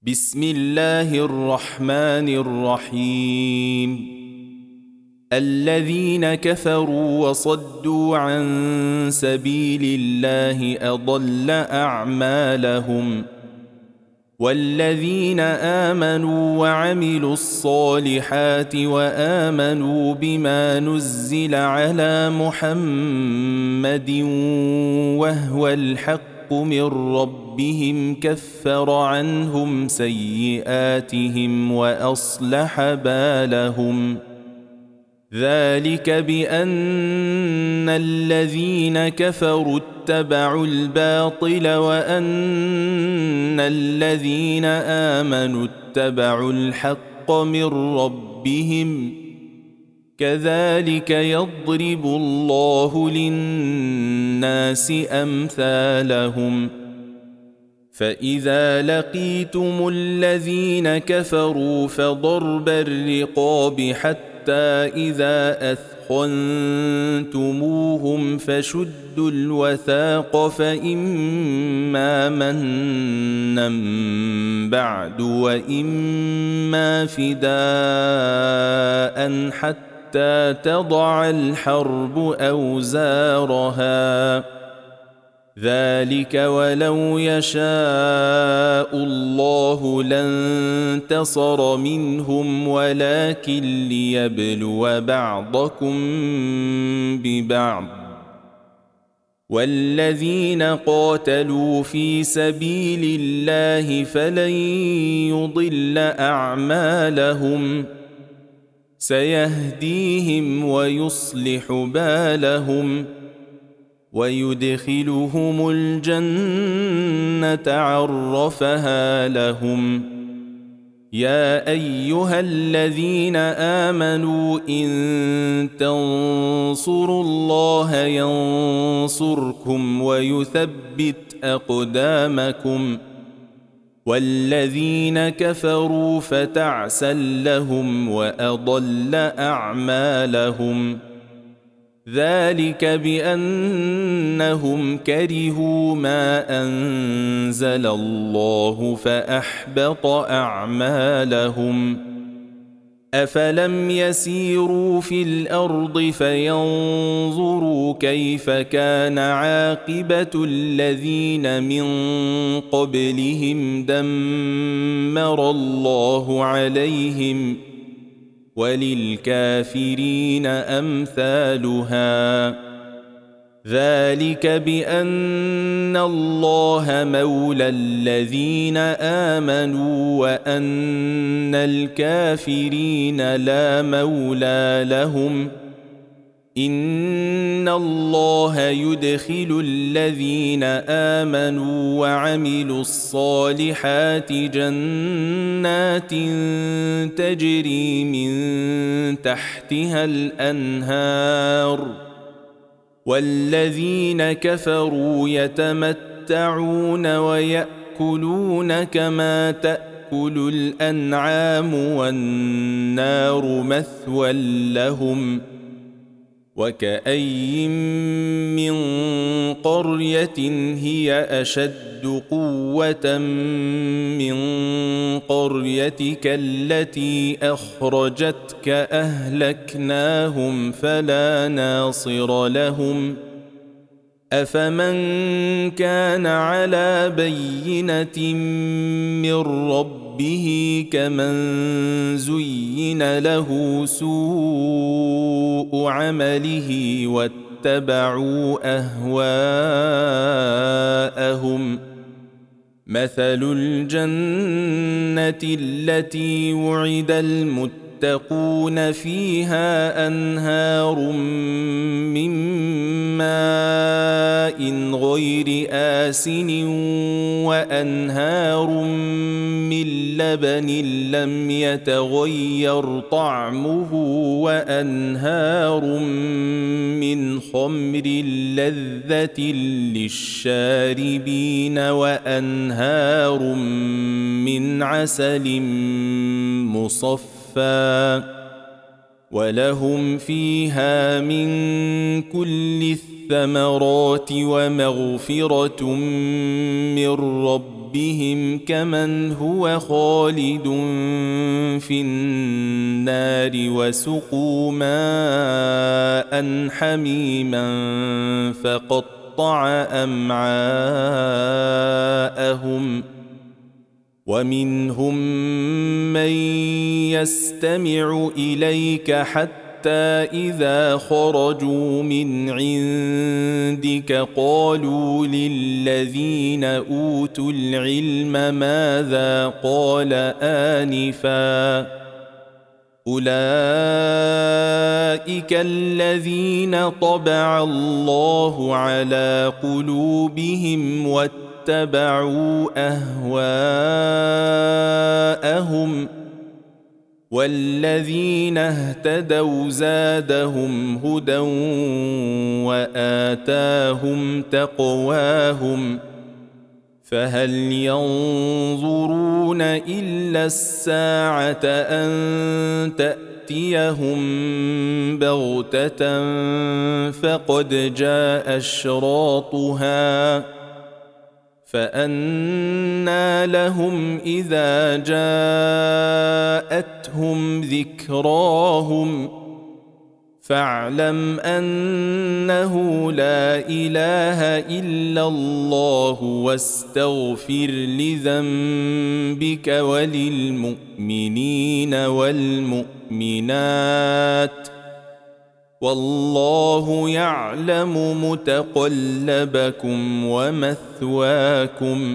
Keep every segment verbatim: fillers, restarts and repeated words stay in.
بسم الله الرحمن الرحيم. الذين كفروا وصدوا عن سبيل الله أضل أعمالهم، والذين آمنوا وعملوا الصالحات وآمنوا بما نزل على محمد وهو الحق من ربهم كفر عنهم سيئاتهم وأصلح بالهم. ذلك بأن الذين كفروا اتبعوا الباطل وأن الذين آمنوا اتبعوا الحق من ربهم، كذلك يضرب الله للناس أمثالهم. فإذا لقيتم الذين كفروا فضرب الرقاب حتى إذا أثخنتموهم فشدوا الوثاق، فإما منا بعد وإما فداء حتى حتى تضع الحرب أوزارها. ذلك ولو يشاء الله لانتصر منهم ولكن ليبلو بعضكم ببعض. والذين قاتلوا في سبيل الله فلن يضل أعمالهم، سيهديهم ويصلح بالهم ويدخلهم الجنة عرفها لهم. يا أيها الذين آمنوا إن تنصروا الله ينصركم ويثبت أقدامكم، والذين كفروا فتعسا لهم وأضل أعمالهم. ذلك بأنهم كرهوا ما أنزل الله فأحبط أعمالهم. أفلم يسيروا في الأرض فينظروا كيف كان عاقبة الذين من قبلهم دمر الله عليهم، وللكافرين أمثالها. ذلك بأن الله مولى الذين آمنوا وأن الكافرين لا مولى لهم. إن الله يدخل الذين آمنوا وعملوا الصالحات جنات تجري من تحتها الأنهار، والذين كفروا يتمتعون ويأكلون كما تأكل الأنعام والنار مثوى لهم. وكأي من قرية هي أشد قوة من قريتك التي أخرجتك أهلكناهم فلا ناصر لهم. أفمن كان على بينة من ربه كمن زين له سوء عمله واتبعوا أهواءهم. مثل الجنة التي وعد المتقون فيها أنهار من ماء غير آسن وأنهار من لبن لم يتغير طعمه وأنهار من خمر لذة للشاربين وأنهار من عسل مصفى، ولهم فيها من كل الثمرات ومغفرة من ربهم ربهم كمن هو خالد في النار وسقوا ماء حميما فقطع أمعاءهم ومنهم من يستمع إليك حتى إذا خرجوا من عندك قالوا للذين أوتوا العلم ماذا قال آنفا أولئك الذين طبع الله على قلوبهم واتبعوا أهواءهم والذين اهتدوا زادهم هدى وآتاهم تقواهم فهل ينظرون إلا الساعة أن تأتيهم بغتة فقد جاء أشراطها فأنى لهم إذا جاءتهم ذكراهم فاعلم أنه لا إله إلا الله واستغفر لذنبك وللمؤمنين والمؤمنات والله يعلم متقلبكم ومثواكم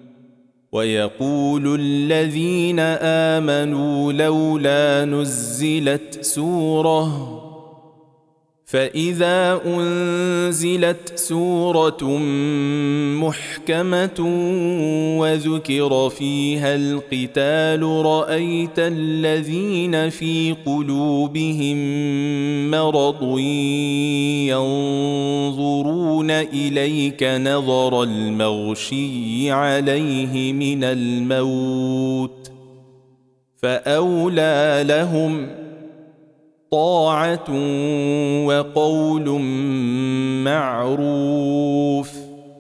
ويقول الذين آمنوا لولا نزلت سورة فإذا أنزلت سورة محكمة وذكر فيها القتال رأيت الذين في قلوبهم مرض ينظرون إليك نظر المغشي عليه من الموت فأولى لهم طاعة وقول معروف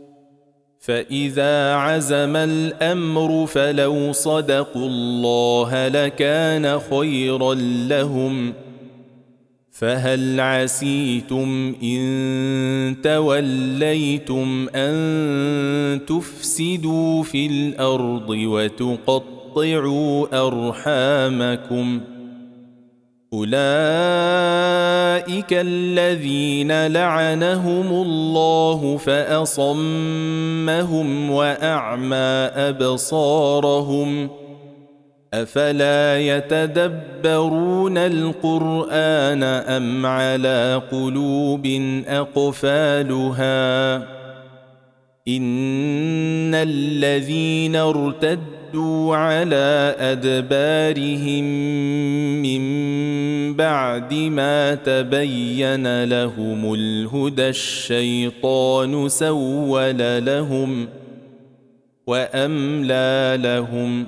فإذا عزم الأمر فلو صدقوا الله لكان خيرا لهم فهل عسيتم إن توليتم أن تفسدوا في الأرض وتقطعوا أرحامكم أولئك الذين لعنهم الله فأصمهم وأعمى أبصارهم أفلا يتدبرون القرآن أم على قلوب أقفالها إن الذين ارتدوا على أدبارهم من بعد ما تبين لهم الهدى الشيطان سول لهم وأملى لهم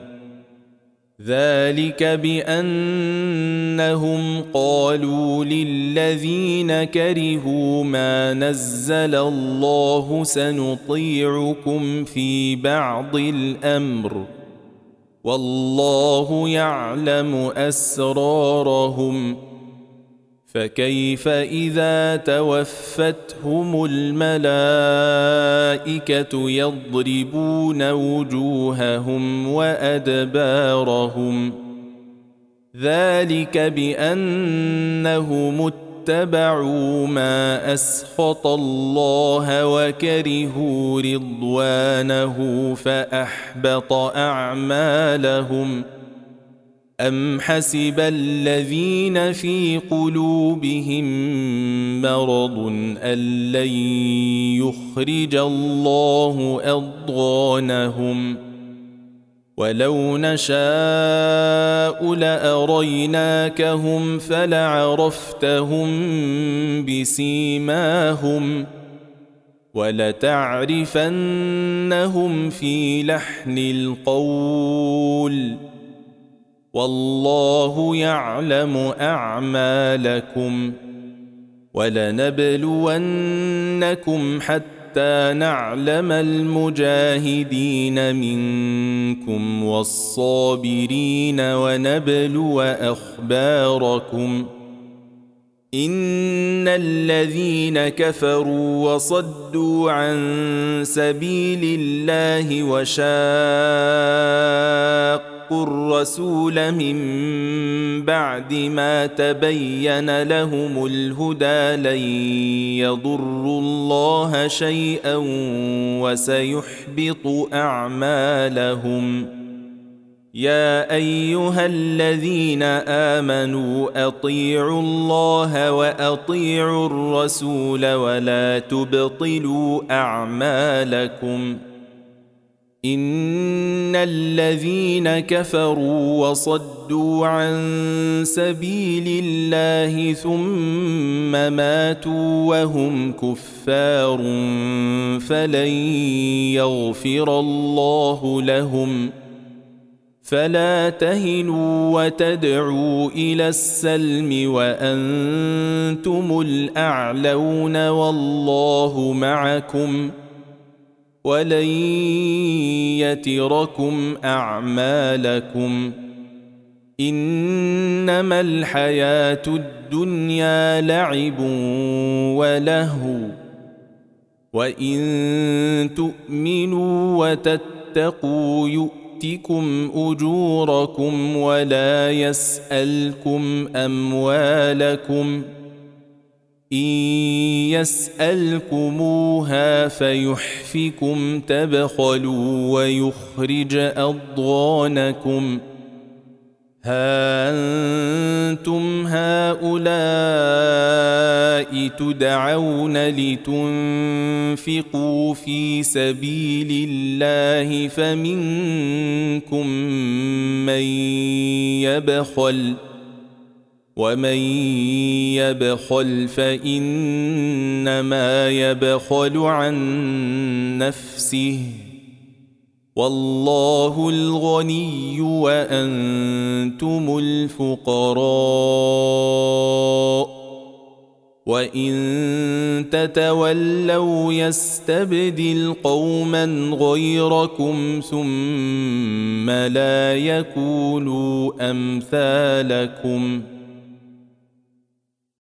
ذلك بأنهم قالوا للذين كرهوا ما نزل الله سنطيعكم في بعض الأمر والله يعلم أسرارهم فكيف إذا توفتهم الملائكة يضربون وجوههم وأدبارهم ذلك بأنهم اتبعوا ما أسخط الله وكرهوا رضوانه فأحبط أعمالهم أم حسب الذين في قلوبهم مرض أن لن يخرج الله أضغانهم ولو نشاء لأريناكهم فلعرفتهم بسيماهم ولتعرفنهم في لحن القول والله يعلم أعمالكم ولنبلونكم حتى حتى نعلم المجاهدين منكم والصابرين ونبلو أخباركم إن الذين كفروا وصدوا عن سبيل الله وشاقوا الرسول من بعد ما تبين لهم الهدى لن يضروا الله شيئا وسيحبط أعمالهم يا أيها الذين آمنوا أطيعوا الله وأطيعوا الرسول ولا تبطلوا أعمالكم إن الذين كفروا وصدوا عن سبيل الله ثم ماتوا وهم كفار فلن يغفر الله لهم فلا تهنوا وتدعوا إلى السلم وأنتم الأعلون والله معكم ولن يتركم أعمالكم إنما الحياة الدنيا لعب ولهو وإن تؤمنوا وتتقوا يؤتكم أجوركم ولا يسألكم أموالكم إن يسألكموها فيحفكم تبخلوا ويخرج أضغانكم ها أنتم هؤلاء تدعون لتنفقوا في سبيل الله فمنكم من يبخل ومن يبخل فإنما يبخل عن نفسه والله الغني وأنتم الفقراء وإن تتولوا يستبدل قوما غيركم ثم لا يكونوا أمثالكم